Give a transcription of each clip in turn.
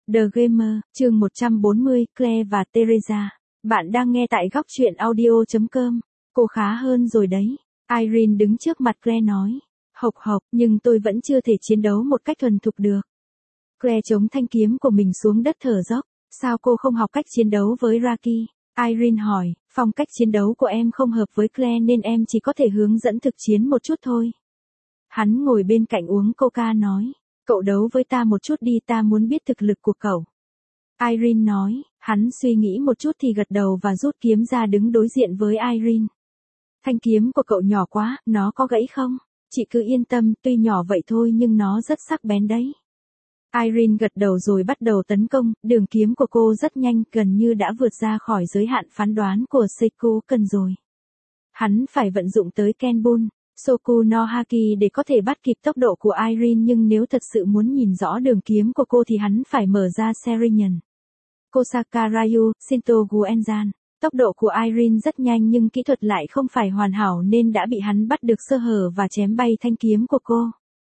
The Gamer, chương 140, Claire và Teresa. Bạn đang nghe tại góc truyện audio.com. Cô khá hơn rồi đấy. Irene đứng trước mặt Claire nói. Hộc hộc, nhưng tôi vẫn chưa thể chiến đấu một cách thuần thục được. Claire chống thanh kiếm của mình xuống đất thở dốc. Sao cô không học cách chiến đấu với Raki? Irene hỏi, phong cách chiến đấu của em không hợp với Claire nên em chỉ có thể hướng dẫn thực chiến một chút thôi. Hắn ngồi bên cạnh uống coca nói. Cậu đấu với ta một chút đi, ta muốn biết thực lực của cậu. Irene nói, hắn suy nghĩ một chút thì gật đầu và rút kiếm ra đứng đối diện với Irene. Thanh kiếm của cậu nhỏ quá, nó có gãy không? Chị cứ yên tâm, tuy nhỏ vậy thôi nhưng nó rất sắc bén đấy. Irene gật đầu rồi bắt đầu tấn công, đường kiếm của cô rất nhanh, gần như đã vượt ra khỏi giới hạn phán đoán của Seiko Cần rồi. Hắn phải vận dụng tới Kenbun, Soku no Haki để có thể bắt kịp tốc độ của Irene, nhưng nếu thật sự muốn nhìn rõ đường kiếm của cô thì hắn phải mở ra Serenyan. Kosaka Ryu, Shinto Guenzan. Tốc độ của Irene rất nhanh nhưng kỹ thuật lại không phải hoàn hảo nên đã bị hắn bắt được sơ hở và chém bay thanh kiếm của cô.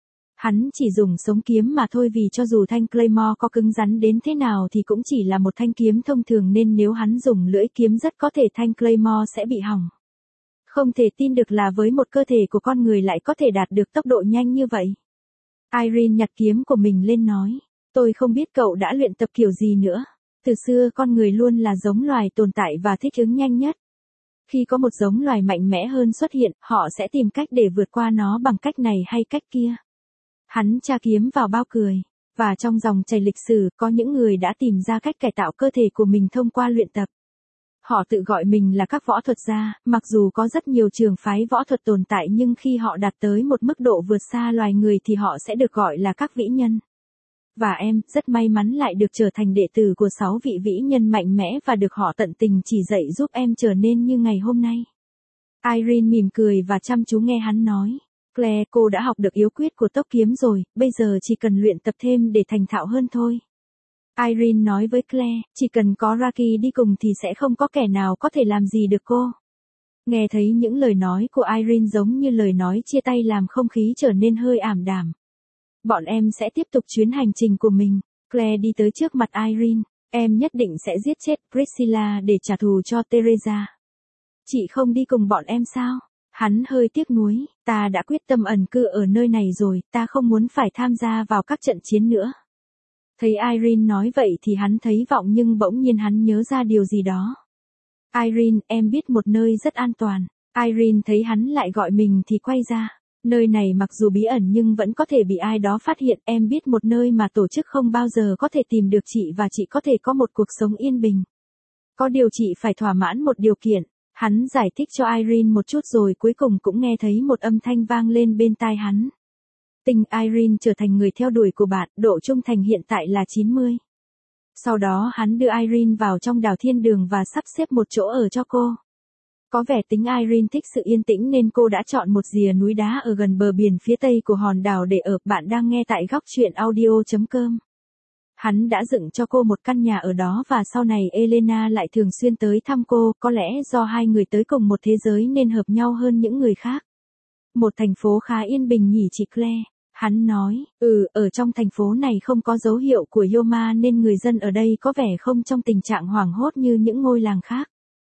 Hắn chỉ dùng sống kiếm mà thôi, vì cho dù thanh Claymore có cứng rắn đến thế nào thì cũng chỉ là một thanh kiếm thông thường, nên nếu hắn dùng lưỡi kiếm rất có thể thanh Claymore sẽ bị hỏng. Không thể tin được là với một cơ thể của con người lại có thể đạt được tốc độ nhanh như vậy. Irene nhặt kiếm của mình lên nói. Tôi không biết cậu đã luyện tập kiểu gì nữa. Từ xưa con người luôn là giống loài tồn tại và thích ứng nhanh nhất. Khi có một giống loài mạnh mẽ hơn xuất hiện, họ sẽ tìm cách để vượt qua nó bằng cách này hay cách kia. Hắn tra kiếm vào bao cười. Và trong dòng chảy lịch sử, có những người đã tìm ra cách cải tạo cơ thể của mình thông qua luyện tập. Họ tự gọi mình là các võ thuật gia, mặc dù có rất nhiều trường phái võ thuật tồn tại nhưng khi họ đạt tới một mức độ vượt xa loài người thì họ sẽ được gọi là các vĩ nhân. Và em, rất may mắn lại được trở thành đệ tử của 6 vị vĩ nhân mạnh mẽ và được họ tận tình chỉ dạy giúp em trở nên như ngày hôm nay. Irene mỉm cười và chăm chú nghe hắn nói. Claire, cô đã học được yếu quyết của tốc kiếm rồi, bây giờ chỉ cần luyện tập thêm để thành thạo hơn thôi. Irene nói với Claire, chỉ cần có Raki đi cùng thì sẽ không có kẻ nào có thể làm gì được cô. Nghe thấy những lời nói của Irene giống như lời nói chia tay làm không khí trở nên hơi ảm đạm. Bọn em sẽ tiếp tục chuyến hành trình của mình. Claire đi tới trước mặt Irene. Em nhất định sẽ giết chết Priscilla để trả thù cho Teresa. Chị không đi cùng bọn em sao? Hắn hơi tiếc nuối. Ta đã quyết tâm ẩn cư ở nơi này rồi, ta không muốn phải tham gia vào các trận chiến nữa. Thấy Irene nói vậy thì hắn thấy vọng, nhưng bỗng nhiên hắn nhớ ra điều gì đó. Irene, em biết một nơi rất an toàn. Irene thấy hắn lại gọi mình thì quay ra. Nơi này mặc dù bí ẩn nhưng vẫn có thể bị ai đó phát hiện. Em biết một nơi mà tổ chức không bao giờ có thể tìm được chị và chị có thể có một cuộc sống yên bình. Có điều chị phải thỏa mãn một điều kiện. Hắn giải thích cho Irene một chút rồi cuối cùng cũng nghe thấy một âm thanh vang lên bên tai hắn. Tình Irene trở thành người theo đuổi của bạn, độ trung thành hiện tại là 90. Sau đó hắn đưa Irene vào trong đảo thiên đường và sắp xếp một chỗ ở cho cô. Có vẻ tính Irene thích sự yên tĩnh nên cô đã chọn một rìa núi đá ở gần bờ biển phía tây của hòn đảo để ở. Bạn đang nghe tại góc truyện audio.com. Hắn đã dựng cho cô một căn nhà ở đó và sau này Elena lại thường xuyên tới thăm cô, có lẽ do hai người tới cùng một thế giới nên hợp nhau hơn những người khác. Một thành phố khá yên bình nhỉ chị Claire? Hắn nói, ở trong thành phố này không có dấu hiệu của Yoma nên người dân ở đây có vẻ không trong tình trạng hoảng hốt như những ngôi làng khác.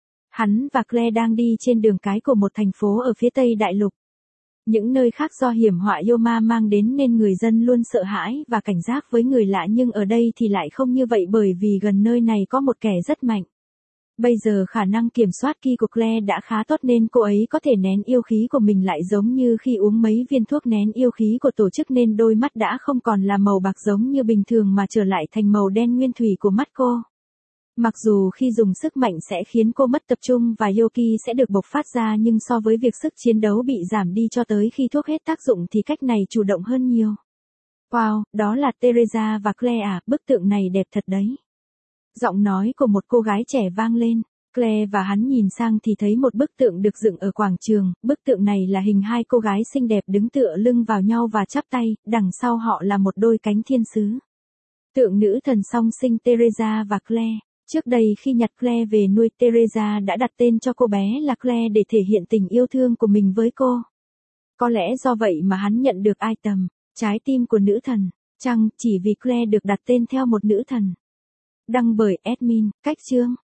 Hắn và Claire đang đi trên đường cái của một thành phố ở phía tây đại lục. Những nơi khác do hiểm họa Yoma mang đến nên người dân luôn sợ hãi và cảnh giác với người lạ, nhưng ở đây thì lại không như vậy bởi vì gần nơi này có một kẻ rất mạnh. Bây giờ khả năng kiểm soát ki của Claire đã khá tốt nên cô ấy có thể nén yêu khí của mình lại, giống như khi uống mấy viên thuốc nén yêu khí của tổ chức, nên đôi mắt đã không còn là màu bạc giống như bình thường mà trở lại thành màu đen nguyên thủy của mắt cô. Mặc dù khi dùng sức mạnh sẽ khiến cô mất tập trung và Yoki sẽ được bộc phát ra, nhưng so với việc sức chiến đấu bị giảm đi cho tới khi thuốc hết tác dụng thì cách này chủ động hơn nhiều. Wow, đó là Teresa và Claire à, bức tượng này đẹp thật đấy. Giọng nói của một cô gái trẻ vang lên. Claire và hắn nhìn sang thì thấy một bức tượng được dựng ở quảng trường. Bức tượng này là hình hai cô gái xinh đẹp đứng tựa lưng vào nhau và chắp tay, đằng sau họ là một đôi cánh thiên sứ. Tượng nữ thần song sinh Teresa và Claire. Trước đây khi nhặt Claire về nuôi, Teresa đã đặt tên cho cô bé là Claire để thể hiện tình yêu thương của mình với cô. Có lẽ do vậy mà hắn nhận được item, trái tim của nữ thần, chăng chỉ vì Claire được đặt tên theo một nữ thần. Đăng bởi admin, cách chương.